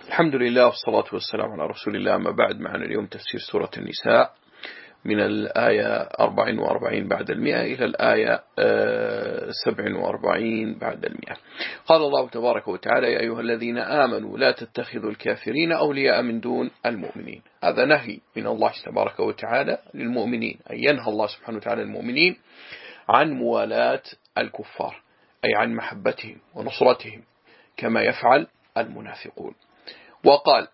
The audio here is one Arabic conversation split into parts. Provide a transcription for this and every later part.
الحمد لله والصلاة والسلام على رسول الله. أما بعد، معنا اليوم تفسير سورة النساء من الآية 44 بعد 100 إلى الآية 47 بعد 100. قال الله تبارك وتعالى: يا أيها الذين آمنوا لا تتخذوا الكافرين أولياء من دون المؤمنين. هذا نهي من الله تبارك وتعالى للمؤمنين، أي ينهى الله سبحانه وتعالى المؤمنين عن موالاة الكفار، أي عن محبتهم ونصرتهم كما يفعل المنافقون. وقال: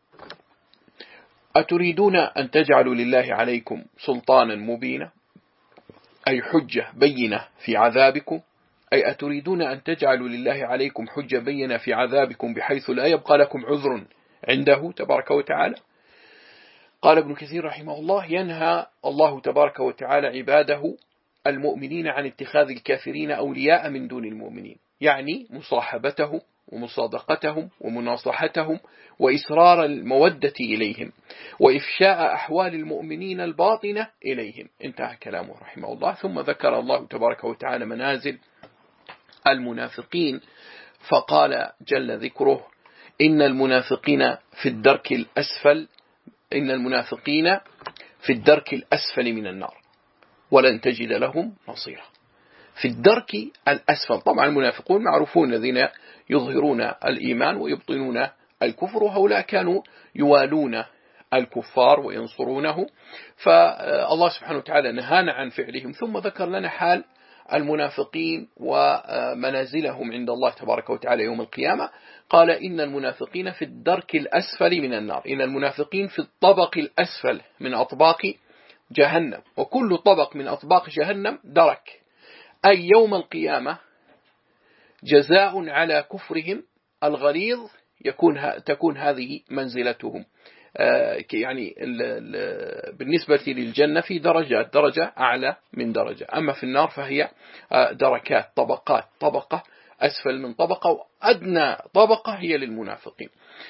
أتريدون أن تجعلوا لله عليكم سلطانا مبينا، أي حجة بينة في عذابكم، أي أتريدون أن تجعلوا لله عليكم حجة بينة في عذابكم بحيث لا يبقى لكم عذر عنده تبارك وتعالى. قال ابن كثير رحمه الله: ينهى الله تبارك وتعالى عباده المؤمنين عن اتخاذ الكافرين أولياء من دون المؤمنين، يعني مصاحبتهم ومصادقتهم ومناصحتهم وإسرار المودة إليهم وإفشاء أحوال المؤمنين الباطنة إليهم. انتهى كلامه رحمه الله. ثم ذكر الله تبارك وتعالى منازل المنافقين فقال جل ذكره: إن المنافقين في الدرك الأسفل، إن المنافقين في الدرك الأسفل من النار ولن تجد لهم نصيرا. في الدرك الأسفل، طبعا المنافقون معروفون الذين يظهرون الإيمان ويبطنون الكفر، وهؤلاء كانوا يوالون الكفار وينصرونه، فالله سبحانه وتعالى نهانا عن فعلهم. ثم ذكر لنا حال المنافقين ومنازلهم عند الله تبارك وتعالى يوم القيامة. قال: إن المنافقين في الدرك الأسفل من النار، إن المنافقين في الطبق الأسفل من أطباق جهنم، وكل طبق من أطباق جهنم درك، أي يوم القيامة جزاء على كفرهم الغليظ تكون هذه منزلتهم. يعني بالنسبة للجنة في درجات، درجة أعلى من درجة، أما في النار فهي دركات، طبقات، طبقة أسفل من طبقة، وأدنى طبقة هي للمنافقين.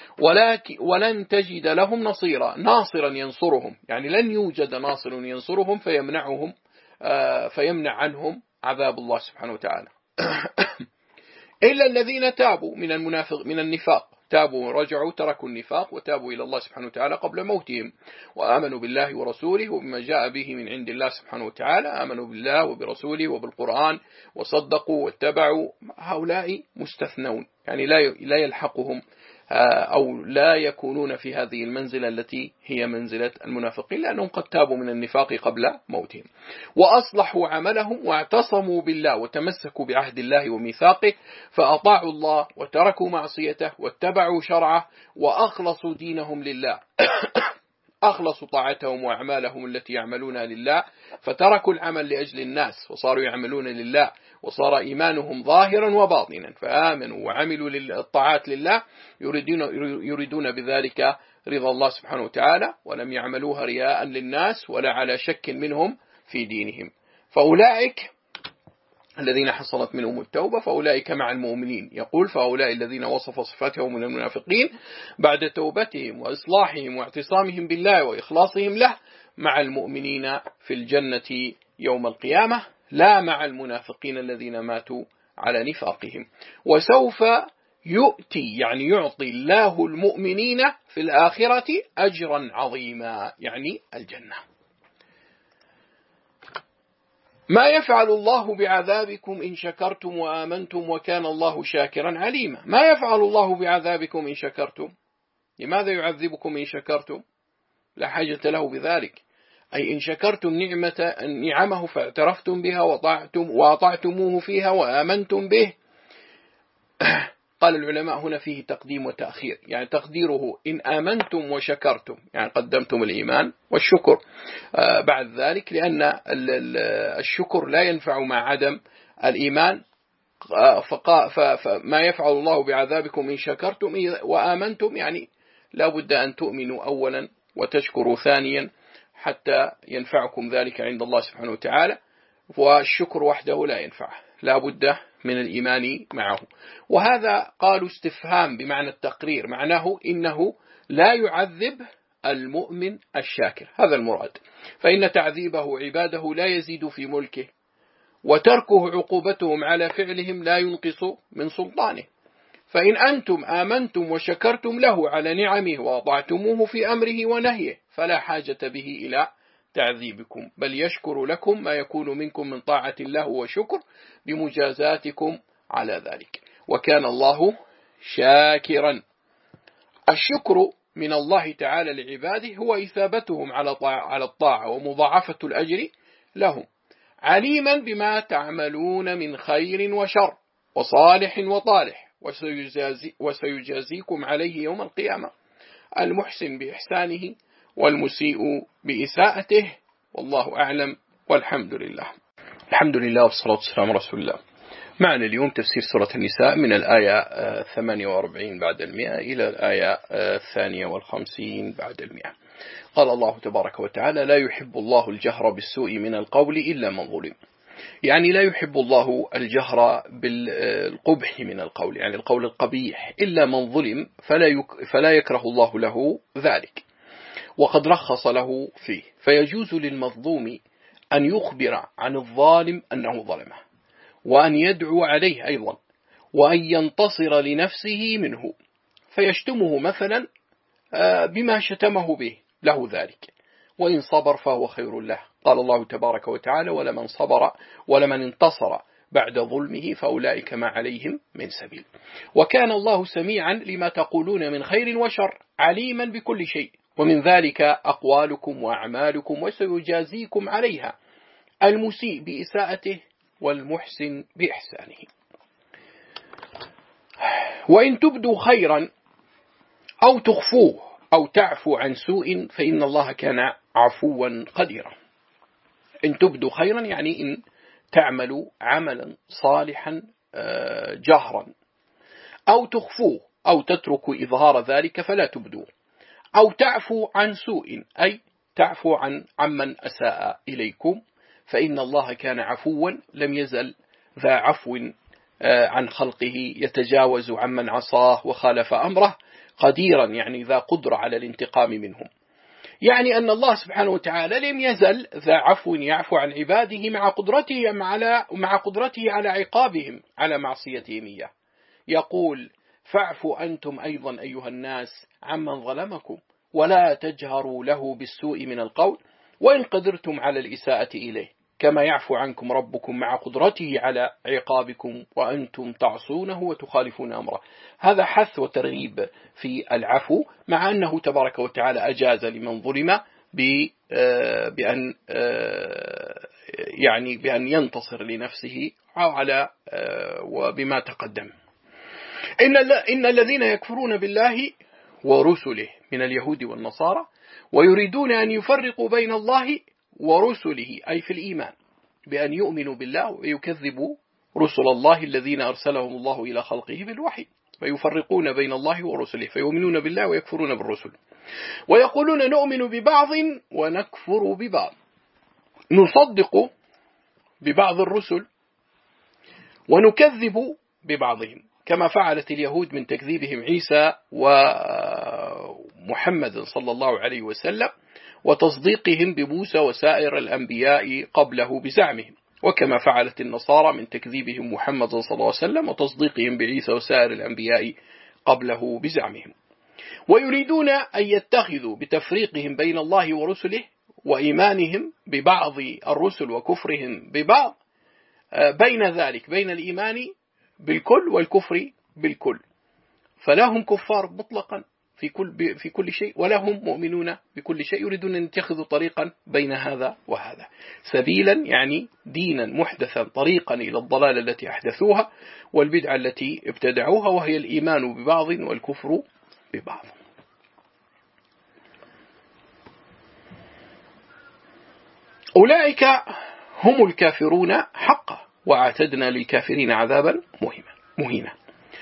ولن تجد لهم ناصرا ينصرهم، يعني لن يوجد ناصر ينصرهم فيمنع عنهم عذاب الله سبحانه وتعالى إلا الذين تابوا من النفاق، تابوا ورجعوا، تركوا النفاق وتابوا إلى الله سبحانه وتعالى قبل موتهم، وآمنوا بالله ورسوله وبما جاء به من عند الله سبحانه وتعالى، آمنوا بالله وبرسوله وبالقرآن وصدقوا واتبعوا. هؤلاء مستثنون، يعني لا يلحقهم أو لا يكونون في هذه المنزلة التي هي منزلة المنافقين، لأنهم قد تابوا من النفاق قبل موتهم وأصلحوا عملهم واعتصموا بالله وتمسكوا بعهد الله وميثاقه، فأطاعوا الله وتركوا معصيته واتبعوا شرعه وأخلصوا دينهم لله أخلصوا طاعتهم وأعمالهم التي يعملونها لله، فتركوا العمل لأجل الناس وصاروا يعملون لله، وصار إيمانهم ظاهرا وباطنا، فآمنوا وعملوا الطاعات لله يريدون بذلك رضا الله سبحانه وتعالى، ولم يعملوها رياء للناس ولا على شك منهم في دينهم. فأولئك الذين حصلت منهم التوبة فأولئك مع المؤمنين. يقول: فأولئك الذين وصف صفاتهم من المنافقين بعد توبتهم وإصلاحهم واعتصامهم بالله وإخلاصهم له مع المؤمنين في الجنة يوم القيامة، لا مع المنافقين الذين ماتوا على نفاقهم. وسوف يؤتي، يعني يعطي الله المؤمنين في الآخرة أجرا عظيما، يعني الجنة. ما يفعل الله بعذابكم إن شكرتم وآمنتم وكان الله شاكرا عليما. ما يفعل الله بعذابكم إن شكرتم، لماذا يعذبكم إن شكرتم؟ لا حاجة له بذلك، أي إن شكرتم نعمه فاعترفتم بها وأطعتموه فيها وآمنتم به. قال العلماء هنا فيه تقديم وتأخير، يعني تقديره إن آمنتم وشكرتم، يعني قدمتم الإيمان والشكر بعد ذلك، لأن الشكر لا ينفع مع عدم الإيمان. فما يفعل الله بعذابكم إن شكرتم وآمنتم، يعني لا بد أن تؤمنوا أولا وتشكروا ثانيا حتى ينفعكم ذلك عند الله سبحانه وتعالى، والشكر وحده لا ينفع، لا بد من الإيمان معه. وهذا قالوا استفهام بمعنى التقرير، معناه إنه لا يعذب المؤمن الشاكر، هذا المراد، فإن تعذيبه عباده لا يزيد في ملكه، وتركه عقوبتهم على فعلهم لا ينقص من سلطانه. فإن أنتم آمنتم وشكرتم له على نعمه وأطعتموه في أمره ونهيه فلا حاجة به إلى تعذيبكم، بل يشكر لكم ما يكون منكم من طاعة الله وشكر بمجازاتكم على ذلك، وكان الله شاكرا. الشكر من الله تعالى لعباده هو إثابتهم على الطاعة ومضاعفة الأجر لهم، عليما بما تعملون من خير وشر وصالح وطالح، وسيجازيكم عليه يوم القيامة، المحسن بإحسانه والمسيء بإساءته، والله أعلم والحمد لله. الحمد لله والصلاة والسلام على رسول الله. معنا اليوم تفسير سورة النساء من الآية 48 بعد 100 إلى الآية 52 بعد 100. قال الله تبارك وتعالى: لا يحب الله الجهر بالسوء من القول إلا من ظلم. يعني لا يحب الله الجهر بالقبح من القول، يعني القول القبيح، إلا من ظلم، فلا يكره الله له ذلك، وقد رخص له فيه، فيجوز للمظلوم أن يخبر عن الظالم أنه ظلمه، وأن يدعو عليه أيضا، وأن ينتصر لنفسه منه، فيشتمه مثلا بما شتمه به، له ذلك، وإن صبر فهو خير له. قال الله تبارك وتعالى: ولمن صبر ولمن انتصر بعد ظلمه فأولئك ما عليهم من سبيل. وكان الله سميعا لما تقولون من خير وشر، عليما بكل شيء، ومن ذلك أقوالكم وأعمالكم، وسيجازيكم عليها، المسيء بإساءته والمحسن بإحسانه. وإن تبدوا خيرا أو تخفوه أو تعفو عن سوء فإن الله كان عفوا قديرا. إن تبدوا خيرا يعني إن تعملوا عملا صالحا جهرا، أو تخفوه أو تتركوا إظهار ذلك فلا تبدوا، أو تعفو عن سوء أي تعفو عمن أساء إليكم، فإن الله كان عفوا لم يزل ذا عفو عن خلقه، يتجاوز عمن عصاه وخالف أمره، قديرا يعني ذا قدرة على الانتقام منهم. يعني أن الله سبحانه وتعالى لم يزل ذا عفو يعفو عن عباده مع قدرته على عقابهم على معصيتهم إياه. يقول: فاعفوا أنتم أيضا أيها الناس عمن ظلمكم، ولا تجهروا له بالسوء من القول، وإن قدرتم على الإساءة إليه، كما يعفو عنكم ربكم مع قدرته على عقابكم وأنتم تعصونه وتخالفون أمره. هذا حث وترغيب في العفو، مع أنه تبارك وتعالى أجاز لمن ظلم بأن ينتصر لنفسه على وبما تقدم. إن الذين يكفرون بالله ورسله من اليهود والنصارى ويريدون أن يفرقوا بين الله ورسله، أي في الإيمان، بأن يؤمنوا بالله ويكذبوا رسل الله الذين أرسلهم الله إلى خلقه بالوحي، فيفرقون بين الله ورسله، فيؤمنون بالله ويكفرون بالرسل، ويقولون نؤمن ببعض ونكفر ببعض، نصدق ببعض الرسل ونكذب ببعضهم، كما فعلت اليهود من تكذيبهم عيسى ومحمد صلى الله عليه وسلم، وتصديقهم بموسى وسائر الأنبياء قبله بزعمهم، وكما فعلت النصارى من تكذيبهم محمد صلى الله عليه وسلم وتصديقهم بعيسى وسائر الأنبياء قبله بزعمهم. ويريدون أن يتخذوا بتفريقهم بين الله ورسله وإيمانهم ببعض الرسل وكفرهم ببعض، بين ذلك بين الإيمان بالكل والكفر بالكل، فلهم كفار مطلقا في كل شيء، ولهم مؤمنون بكل شيء، يريدون أن يتخذوا طريقا بين هذا وهذا، سبيلا يعني دينا محدثا، طريقا إلى الضلال التي أحدثوها والبدعة التي ابتدعوها، وهي الإيمان ببعض والكفر ببعض. أولئك هم الكافرون حقا، وأعتدنا للكافرين عذابا مهينا.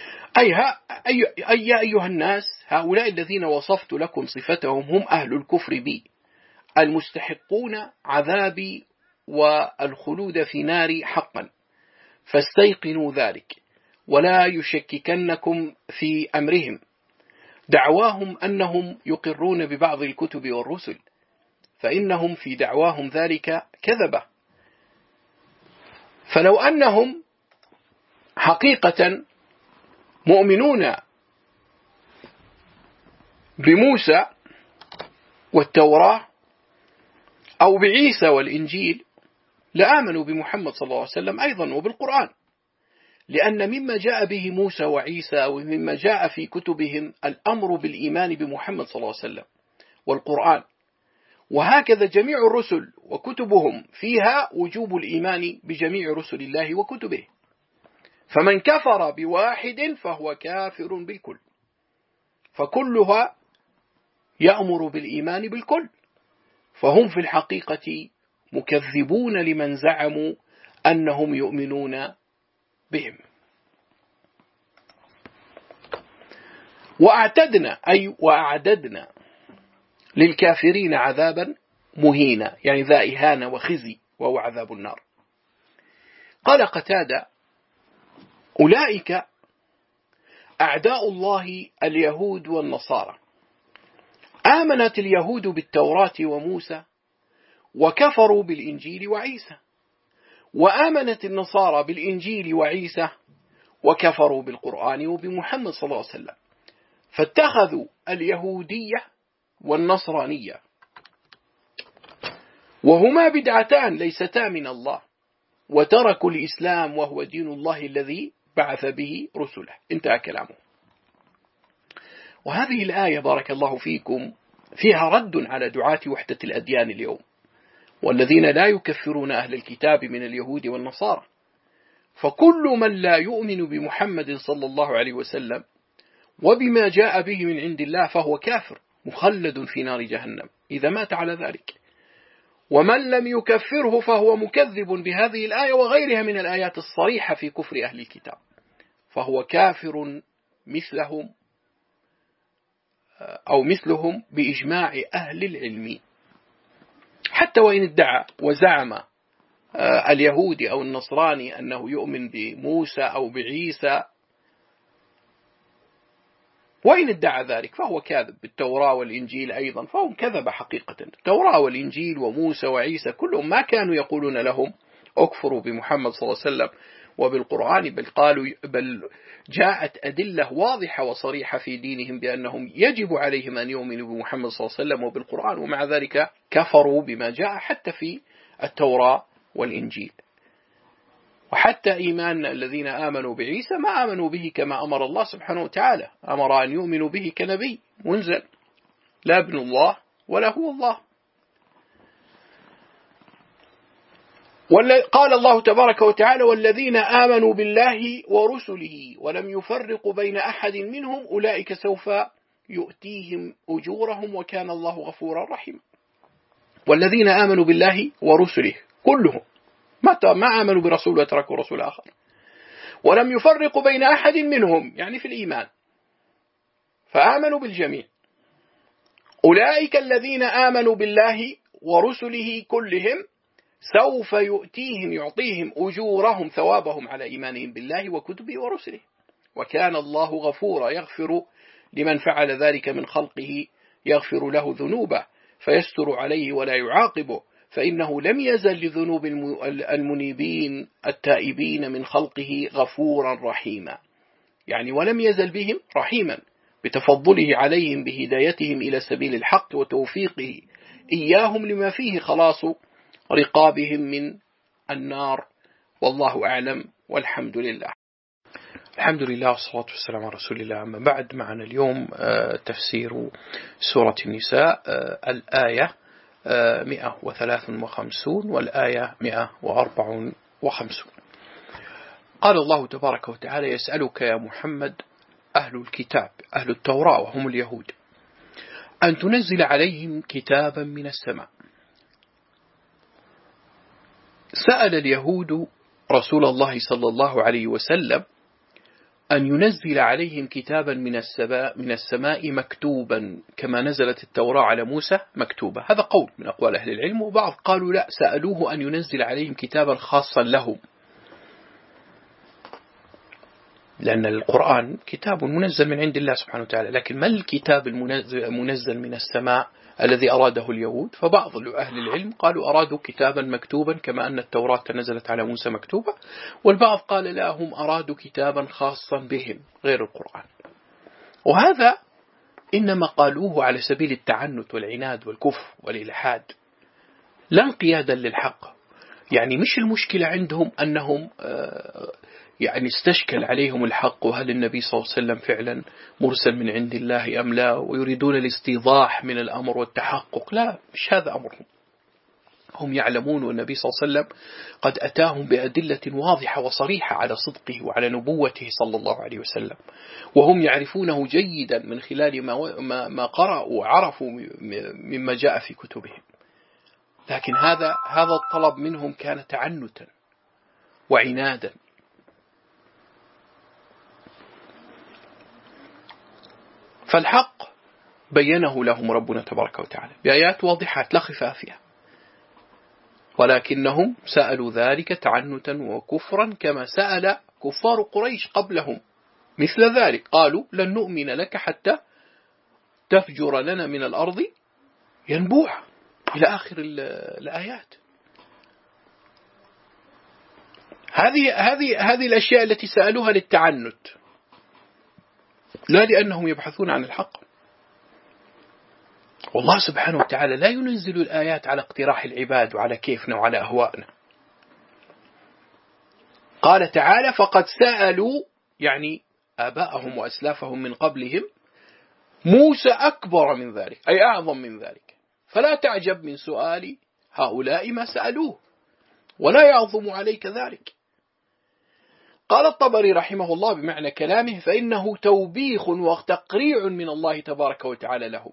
أي أيها الناس، هؤلاء الذين وصفت لكم صفتهم هم أهل الكفر بي، المستحقون عذابي والخلود في ناري حقا، فاستيقنوا ذلك ولا يشككنكم في أمرهم. دعواهم أنهم يقرون ببعض الكتب والرسل، فإنهم في دعواهم ذلك كذبة، فلو أنهم حقيقة مؤمنون بموسى والتوراة أو بعيسى والإنجيل لآمنوا بمحمد صلى الله عليه وسلم أيضا وبالقرآن، لأن مما جاء به موسى وعيسى أو مما جاء في كتبهم الأمر بالإيمان بمحمد صلى الله عليه وسلم والقرآن، وهكذا جميع الرسل وكتبهم فيها وجوب الإيمان بجميع رسل الله وكتبه، فمن كفر بواحد فهو كافر بالكل، فكلها يأمر بالإيمان بالكل، فهم في الحقيقة مكذبون لمن زعموا أنهم يؤمنون بهم. وأعددنا للكافرين عذابا مهينا، يعني ذا إهانة وخزي، وهو عذاب النار. قال قتادة: أولئك أعداء الله اليهود والنصارى، آمنت اليهود بالتوراة وموسى وكفروا بالإنجيل وعيسى، وآمنت النصارى بالإنجيل وعيسى وكفروا بالقرآن وبمحمد صلى الله عليه وسلم، فاتخذوا اليهودية والنصرانية وهما بدعتان ليستا من الله، وتركوا الإسلام وهو دين الله الذي بعث به رسله. انتهى كلامه. وهذه الآية بارك الله فيكم فيها رد على دعاة وحدة الأديان اليوم، والذين لا يكفرون أهل الكتاب من اليهود والنصارى، فكل من لا يؤمن بمحمد صلى الله عليه وسلم وبما جاء به من عند الله فهو كافر مخلد في نار جهنم إذا مات على ذلك، ومن لم يكفره فهو مكذب بهذه الآية وغيرها من الآيات الصريحة في كفر أهل الكتاب، فهو كافر مثلهم أو مثلهم بإجماع أهل العلم، حتى وإن ادعى وزعم اليهودي أو النصراني أنه يؤمن بموسى أو بعيسى، وإن ادعى ذلك فهو كاذب. بالتوراة والإنجيل أيضا فهم كذب حقيقة. التوراة والإنجيل وموسى وعيسى كلهم ما كانوا يقولون لهم أكفروا بمحمد صلى الله عليه وسلم وبالقرآن، بل جاءت أدلة واضحة وصريحة في دينهم بأنهم يجب عليهم أن يؤمنوا بمحمد صلى الله عليه وسلم وبالقرآن، ومع ذلك كفروا بما جاء حتى في التوراة والإنجيل. وحتى إيمان الذين آمنوا بعيسى ما آمنوا به كما أمر الله سبحانه وتعالى، أمر أن يؤمنوا به كنبي منزل، لا ابن الله ولا هو الله. قال الله تبارك وتعالى: والذين آمنوا بالله ورسله ولم يفرقوا بين أحد منهم أولئك سوف يؤتيهم أجورهم وكان الله غفورا رحيما. والذين آمنوا بالله ورسله كلهم ما آمنوا برسول وتركوا رسول آخر، ولم يفرقوا بين أحد منهم يعني في الإيمان، فآمنوا بالجميع. أولئك الذين آمنوا بالله ورسله كلهم سوف يعطيهم أجورهم ثوابهم على إيمانهم بالله وكتبه ورسله، وكان الله غفورا يغفر لمن فعل ذلك من خلقه، يغفر له ذنوبه فيستر عليه ولا يعاقبه، فإنه لم يزل لذنوب المنيبين التائبين من خلقه غفورا رحيما، يعني ولم يزل بهم رحيما بتفضله عليهم بهدايتهم إلى سبيل الحق وتوفيقه إياهم لما فيه خلاص رقابهم من النار. والله أعلم والحمد لله. الحمد لله والصلاة والسلام على رسول الله. أما بعد، معنا اليوم تفسير سورة النساء، الآية 153 والآية 154. قال الله تبارك وتعالى: يسألك يا محمد أهل الكتاب، أهل التوراة وهم اليهود، أن تنزل عليهم كتابا من السماء. سأل اليهود رسول الله صلى الله عليه وسلم أن ينزل عليهم كتابا من السماء مكتوبا كما نزلت التوراة على موسى مكتوبة. هذا قول من أقوال أهل العلم، وبعض قالوا لا، سألوه أن ينزل عليهم كتابا خاصا لهم، لأن القرآن كتاب منزل من عند الله سبحانه وتعالى، لكن ما الكتاب المنزل من السماء الذي أراده اليهود. فبعض أهل العلم قالوا أرادوا كتابا مكتوبا كما أن التوراة نزلت على موسى مكتوبة، والبعض قال لا، هم أرادوا كتابا خاصا بهم غير القرآن. وهذا إنما قالوه على سبيل التعنت والعناد والكفر والإلحاد، لا انقيادا للحق. يعني مش المشكلة عندهم أنهم يعني استشكل عليهم الحق، وهل النبي صلى الله عليه وسلم فعلا مرسل من عند الله أم لا، ويريدون الاستيضاح من الأمر والتحقق. لا، مش هذا أمرهم. هم يعلمون والنبي صلى الله عليه وسلم قد أتاهم بأدلة واضحة وصريحة على صدقه وعلى نبوته صلى الله عليه وسلم، وهم يعرفونه جيدا من خلال ما قرأوا وعرفوا مما جاء في كتبهم. لكن هذا الطلب منهم كان تعنتا وعنادا. فالحق بينه لهم ربنا تبارك وتعالى بآيات واضحات لا خفاء فيها، ولكنهم سألوا ذلك تعنتا وكفرا كما سأل كفار قريش قبلهم مثل ذلك. قالوا لن نؤمن لك حتى تفجر لنا من الأرض ينبوعا إلى آخر الآيات. هذه الأشياء التي سألوها للتعنت، لا لأنهم يبحثون عن الحق. والله سبحانه وتعالى لا ينزل الآيات على اقتراح العباد وعلى كيفنا وعلى أهوائنا. قال تعالى فقد سألوا يعني آباءهم وأسلافهم من قبلهم موسى أكبر من ذلك أي أعظم من ذلك، فلا تعجب من سؤال هؤلاء ما سألوه ولا يعظم عليك ذلك. قال الطبري رحمه الله بمعنى كلامه فإنه توبيخ وتقريع من الله تبارك وتعالى لهم.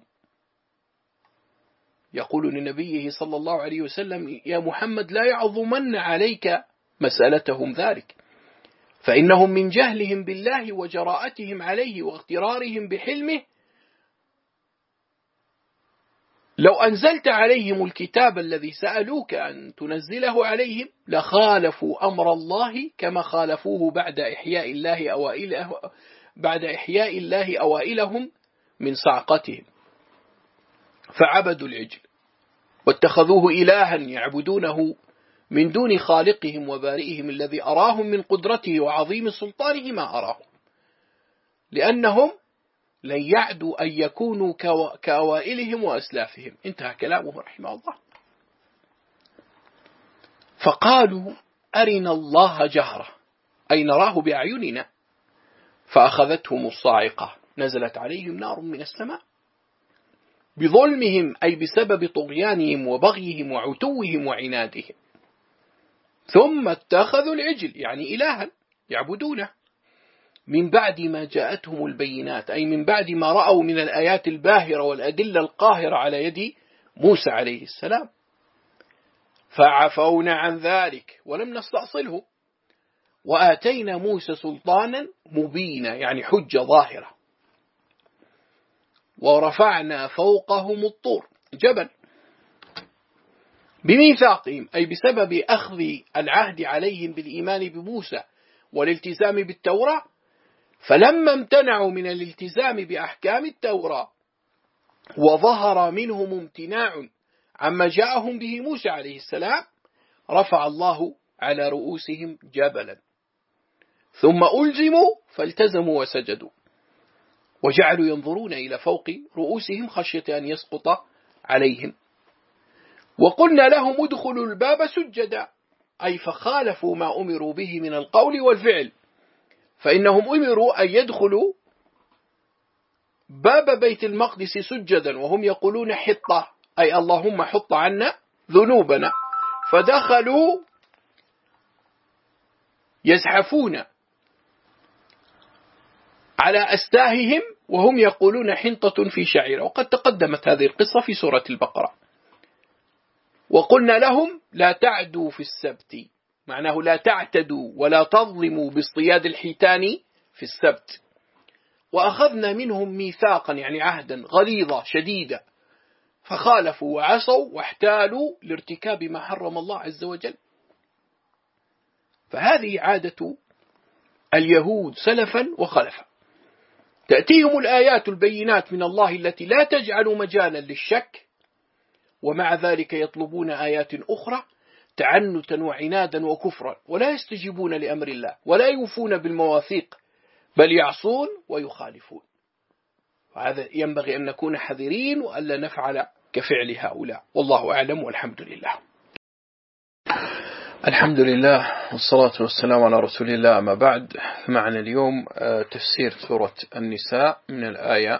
يقول لنبيه صلى الله عليه وسلم يا محمد لا يعظمن عليك مسألتهم ذلك، فإنهم من جهلهم بالله وجراءتهم عليه واغترارهم بحلمه لو أنزلت عليهم الكتاب الذي سألوك أن تنزله عليهم لخالفوا أمر الله كما خالفوه بعد إحياء الله أوائلهم من صعقتهم، فعبدوا العجل واتخذوه إلها يعبدونه من دون خالقهم وبارئهم الذي أراهم من قدرته وعظيم سلطانه ما أراهم، لأنهم لن يعدوا أن يكونوا كأوائلهم وأسلافهم. انتهى كلامه رحمه الله. فقالوا أرنا الله جهرة أي نراه بأعيننا، فأخذتهم الصاعقة نزلت عليهم نار من السماء بظلمهم أي بسبب طغيانهم وبغيهم وعتوهم وعنادهم، ثم اتخذوا العجل يعني إلها يعبدونه من بعد ما جاءتهم البينات أي من بعد ما رأوا من الآيات الباهرة والأدلة القاهرة على يد موسى عليه السلام، فعفونا عن ذلك ولم نستأصله وآتينا موسى سلطانا مبينا يعني حجة ظاهرة، ورفعنا فوقهم الطور جبل بميثاقهم أي بسبب أخذ العهد عليهم بالإيمان بموسى والالتزام بالتوراة، فلما امتنعوا من الالتزام بأحكام التوراة وظهر منهم امتناع عما جاءهم به موسى عليه السلام رفع الله على رؤوسهم جبلا ثم ألزموا فالتزموا وسجدوا وجعلوا ينظرون إلى فوق رؤوسهم خشية أن يسقط عليهم، وقلنا لهم ادخلوا الباب سجدا أي فخالفوا ما أمروا به من القول والفعل، فإنهم أمروا أن يدخلوا باب بيت المقدس سجدا وهم يقولون حطة أي اللهم حط عنا ذنوبنا، فدخلوا يزحفون على أستاههم وهم يقولون حنطة في شعيرة، وقد تقدمت هذه القصة في سورة البقرة. وقلنا لهم لا تعدوا في السبت معناه لا تعتدوا ولا تظلموا باصطياد الحيتان في السبت، وأخذنا منهم ميثاقا يعني عهدا غليظا شديدا، فخالفوا وعصوا واحتالوا لارتكاب ما حرم الله عز وجل. فهذه عادة اليهود سلفا وخلفا، تأتيهم الآيات البينات من الله التي لا تجعل مجالا للشك ومع ذلك يطلبون آيات أخرى تعنتا وعنادا وكفرا، ولا يستجيبون لأمر الله ولا يوفون بالمواثيق، بل يعصون ويخالفون. وهذا ينبغي أن نكون حذرين وألا نفعل كفعل هؤلاء، والله أعلم والحمد لله. الحمد لله والصلاة والسلام على رسول الله. أما بعد، معنا اليوم تفسير سورة النساء من الآية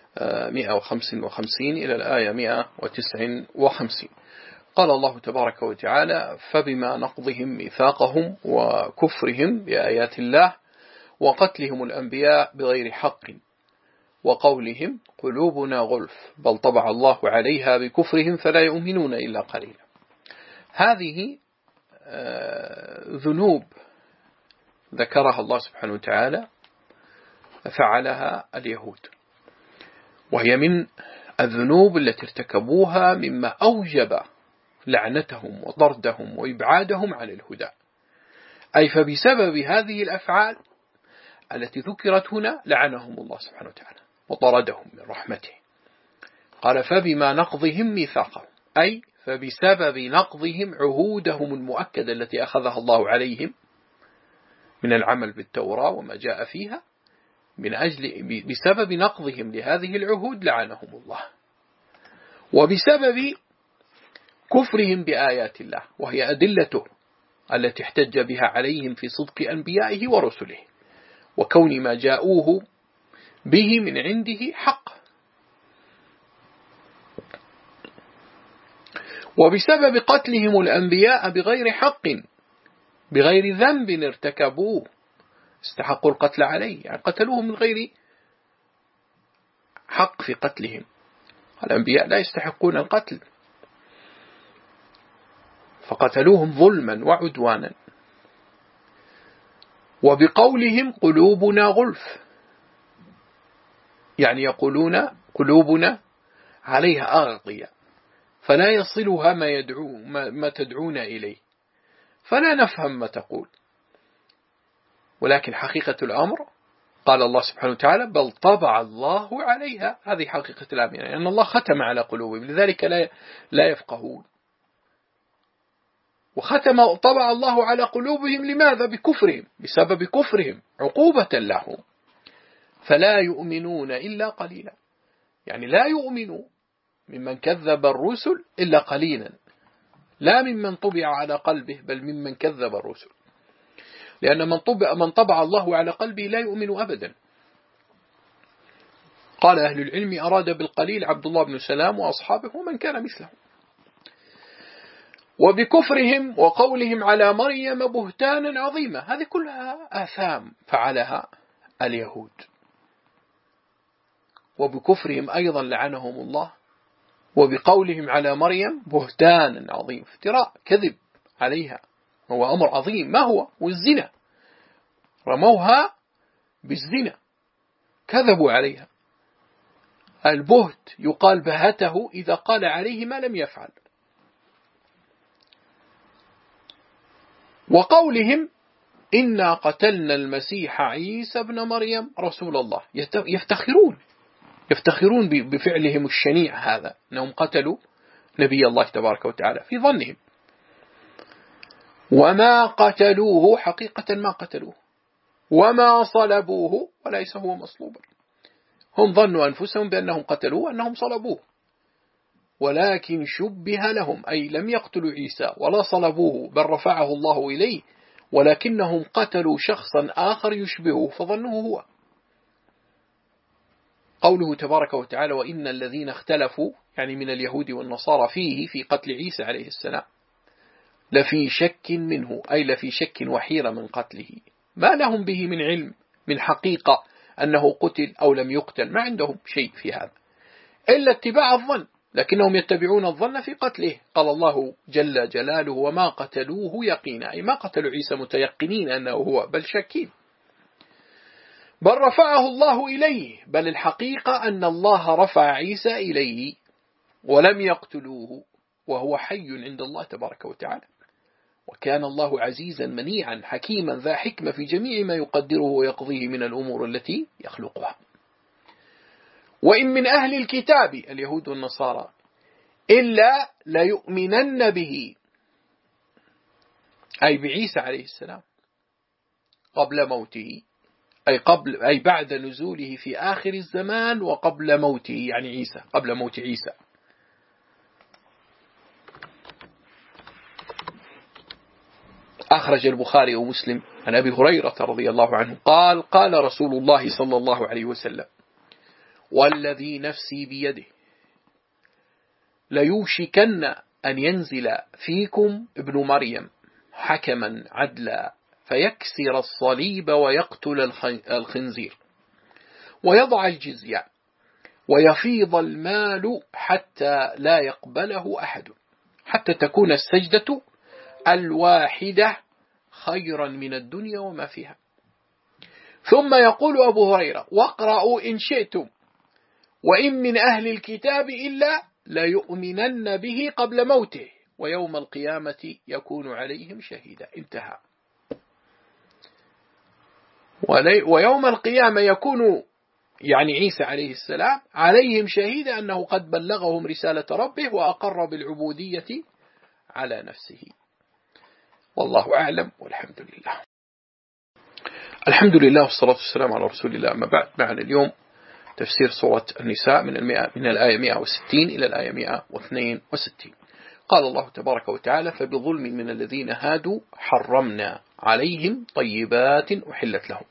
155 إلى الآية 159. قال الله تبارك وتعالى: فبما نقضهم ميثاقهم وكفرهم بآيات الله وقتلهم الأنبياء بغير حق وقولهم قلوبنا غلف بل طبع الله عليها بكفرهم فلا يؤمنون إلا قليلا. هذه ذنوب ذكرها الله سبحانه وتعالى فعلها اليهود، وهي من الذنوب التي ارتكبوها مما أوجب لعنتهم وطردهم وإبعادهم عن الهدى. أي فبسبب هذه الأفعال التي ذكرت هنا لعنهم الله سبحانه وتعالى وطردهم من رحمته. قال: فبما نقضهم ميثاقهم، أي فبسبب نقضهم عهودهم المؤكدة التي أخذها الله عليهم من العمل بالتوراة وما جاء فيها، بسبب نقضهم لهذه العهود لعنهم الله، وبسبب كفرهم بآيات الله وهي أدلته التي احتج بها عليهم في صدق أنبيائه ورسله وكون ما جاءوه به من عنده حق، وبسبب قتلهم الأنبياء بغير حق، بغير ذنب ارتكبوه استحقوا القتل عليه، يعني قتلوهم من غير حق في قتلهم. الأنبياء لا يستحقون القتل فقتلوهم ظلما وعدوانا. وبقولهم قلوبنا غلف، يعني يقولون قلوبنا عليها أغطية فلا يصلها ما تدعون إليه، فلا نفهم ما تقول. ولكن حقيقة الأمر قال الله سبحانه وتعالى: بل طبع الله عليها. هذه حقيقة الأمر، يعني أن الله ختم على قلوبهم لذلك لا يفقهون. وختم طبع الله على قلوبهم لماذا؟ بكفرهم، بسبب كفرهم عقوبة لهم، فلا يؤمنون إلا قليلا، يعني لا يؤمنوا ممن كذب الرسل إلا قليلا، لا ممن طبع على قلبه بل ممن كذب الرسل، لأن من طبع الله على قلبه لا يؤمن أبدا. قال أهل العلم: أراد بالقليل عبد الله بن سلام وأصحابه ومن كان مثله. وبكفرهم وقولهم على مريم بهتانا عظيما، هذه كلها آثام فعلها اليهود. وبكفرهم أيضا لعنهم الله، وبقولهم على مريم بهتانا عظيم، افتراء كذب عليها، هو أمر عظيم. ما هو؟ والزنا، رموها بالزنا، كذبوا عليها. البهت يقال بهته إذا قال عليه ما لم يفعل. وقولهم إنا قتلنا المسيح عيسى ابن مريم رسول الله، يفتخرون بفعلهم الشنيع هذا، أنهم قتلوا نبي الله تبارك وتعالى في ظنهم. وما قتلوه، حقيقة ما قتلوه، وما صلبوه وليس هو مصلوبا. هم ظنوا أنفسهم بأنهم قتلوه وأنهم صلبوه، ولكن شبه لهم، أي لم يقتلوا عيسى ولا صلبوه بل رفعه الله إليه، ولكنهم قتلوا شخصا آخر يشبهه فظنوه هو. قوله تبارك وتعالى: وإن الذين اختلفوا، يعني من اليهود والنصارى، فيه في قتل عيسى عليه السلام لفي شك منه، أي لفي شك وحيرة من قتله، ما لهم به من علم من حقيقة أنه قتل أو لم يقتل، ما عندهم شيء في هذا إلا اتباع الظن، لكنهم يتبعون الظن في قتله. قال الله جل جلاله: وما قتلوه يقينا، أي ما قتلوا عيسى متيقنين أنه هو بل شاكين، بل رفعه الله إليه، بل الحقيقة أن الله رفع عيسى إليه ولم يقتلوه وهو حي عند الله تبارك وتعالى. وكان الله عزيزا منيعا حكيما ذا حكمة في جميع ما يقدره ويقضيه من الأمور التي يخلقها. وإن من أهل الكتاب، اليهود والنصارى، إلا ليؤمنن به، أي بعيسى عليه السلام قبل موته، أي بعد نزوله في آخر الزمان وقبل موته، يعني عيسى قبل موت عيسى. أخرج البخاري ومسلم عن أبي هريرة رضي الله عنه قال: قال رسول الله صلى الله عليه وسلم: والذي نفسي بيده ليوشكن أن ينزل فيكم ابن مريم حكما عدلا فيكسر الصليب ويقتل الخنزير ويضع الجزية ويفيض المال حتى لا يقبله أحد، حتى تكون السجدة الواحدة خيرا من الدنيا وما فيها. ثم يقول أبو هريرة: واقرأوا إن شئتم وإن من أهل الكتاب إلا ليؤمنن به قبل موته ويوم القيامة يكون عليهم شهيدا. انتهى. ويوم القيامة يكون يعني عيسى عليه السلام عليهم شهيدا أنه قد بلغهم رسالة ربه وأقر بالعبودية على نفسه. والله أعلم والحمد لله. الحمد لله والصلاة والسلام على رسول الله. أما بعد، معنا اليوم تفسير سورة النساء من الآية 160 إلى الآية 162. قال الله تبارك وتعالى: فبظلم من الذين هادوا حرمنا عليهم طيبات أحلت لهم.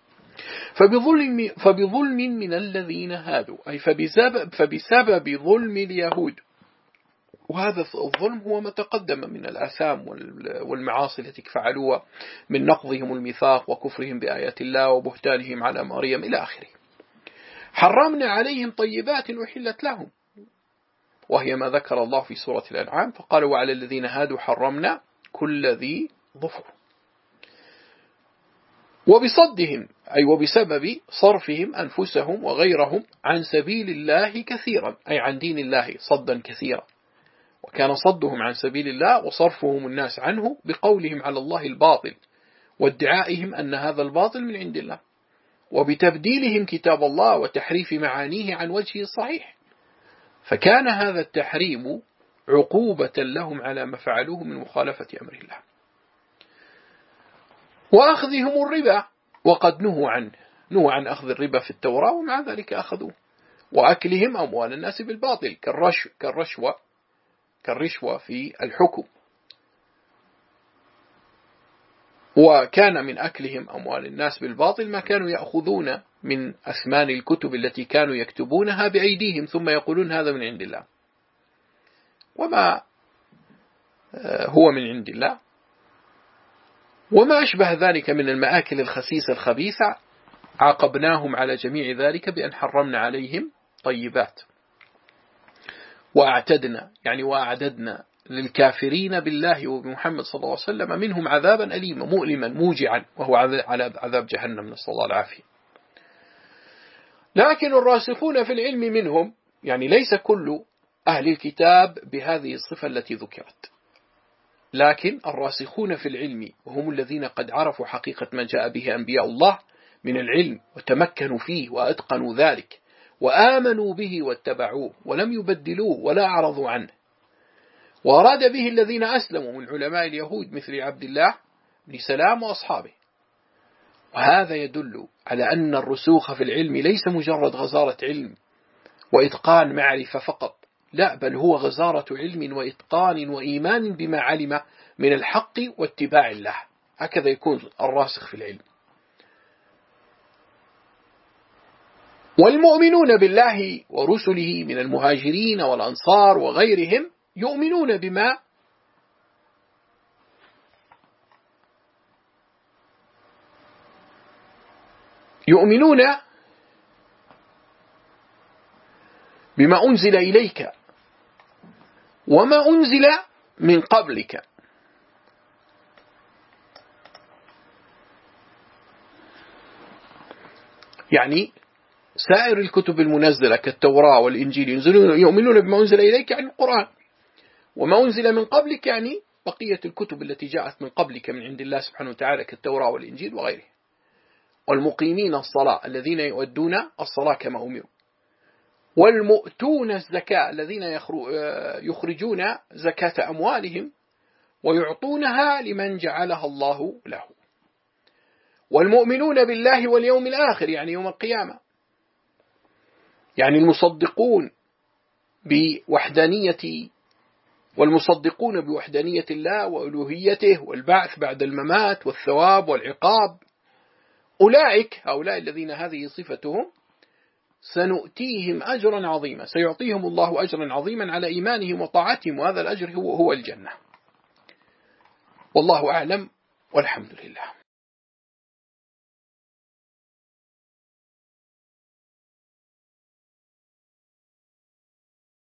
فبظلم من الذين هادوا، أي فبسبب ظلم اليهود. وهذا الظلم هو ما تقدم من الآثام والمعاصي التي فعلوها من نقضهم الميثاق وكفرهم بآيات الله وبهتانهم على مريم إلى آخره. حرمنا عليهم طيبات أحلت لهم، وهي ما ذكر الله في سورة الأنعام فقال: وعلى الذين هادوا حرمنا كل ذي ظفر. وبصدهم، أي وبسبب صرفهم أنفسهم وغيرهم عن سبيل الله كثيرا، أي عن دين الله صدا كثيرا. وكان صدهم عن سبيل الله وصرفهم الناس عنه بقولهم على الله الباطل وادعائهم أن هذا الباطل من عند الله، وبتبديلهم كتاب الله وتحريف معانيه عن وجهه الصحيح. فكان هذا التحريم عقوبة لهم على ما فعلوه من مخالفة أمر الله. وأخذهم الربا، وقد نهوا عن أخذ الربا في التوراة ومع ذلك أخذوه. وأكلهم أموال الناس بالباطل كالرشوة في الحكم. وكان من أكلهم أموال الناس بالباطل ما كانوا يأخذون من أثمان الكتب التي كانوا يكتبونها بأيديهم ثم يقولون هذا من عند الله، وما هو من عند الله. وما أشبه ذلك من المآكل الخسيسة الخبيثة عاقبناهم على جميع ذلك بأن حرمنا عليهم طيبات، وأعددنا للكافرين بالله وبمحمد صلى الله عليه وسلم منهم عذابا أليما مؤلما موجعا، وهو عذاب جهنم، نسأل الله العافية. لكن الراسخون في العلم منهم، يعني ليس كل أهل الكتاب بهذه الصفة التي ذكرت، لكن الراسخون في العلم وهم الذين قد عرفوا حقيقة ما جاء به أنبياء الله من العلم وتمكنوا فيه وأتقنوا ذلك وآمنوا به واتبعوه ولم يبدلوه ولا أعرضوا عنه. وأراد به الذين أسلموا من علماء اليهود مثل عبد الله بن سلام وأصحابه. وهذا يدل على أن الرسوخ في العلم ليس مجرد غزارة علم وإتقان معرفة فقط، لا، بل هو غزارة علم وإتقان وإيمان بما علم من الحق واتباع الله. هكذا يكون الراسخ في العلم. والمؤمنون بالله ورسله من المهاجرين والأنصار وغيرهم يؤمنون بما أنزل إليك وما أنزل من قبلك. يعني سائر الكتب المنزلة كالتوراة والإنجيل يؤمنون بما أنزل إليك يعني القرآن، وما أنزل من قبلك يعني بقية الكتب التي جاءت من قبلك من عند الله سبحانه وتعالى كالتوراة والإنجيل وغيره. والمقيمين الصلاة الذين يؤدون الصلاة كما أمروا. والمؤتون الزكاة الذين يخرجون زكاة أموالهم ويعطونها لمن جعلها الله له. والمؤمنون بالله واليوم الآخر يعني يوم القيامة، يعني المصدقون بوحدانية والمصدقون بوحدانية الله وألوهيته والبعث بعد الممات والثواب والعقاب، أولئك هؤلاء الذين هذه صفتهم سنؤتيهم أجرا عظيما، سيعطيهم الله أجرا عظيما على إيمانهم وطاعتهم، وهذا الأجر هو الجنة. والله أعلم والحمد لله.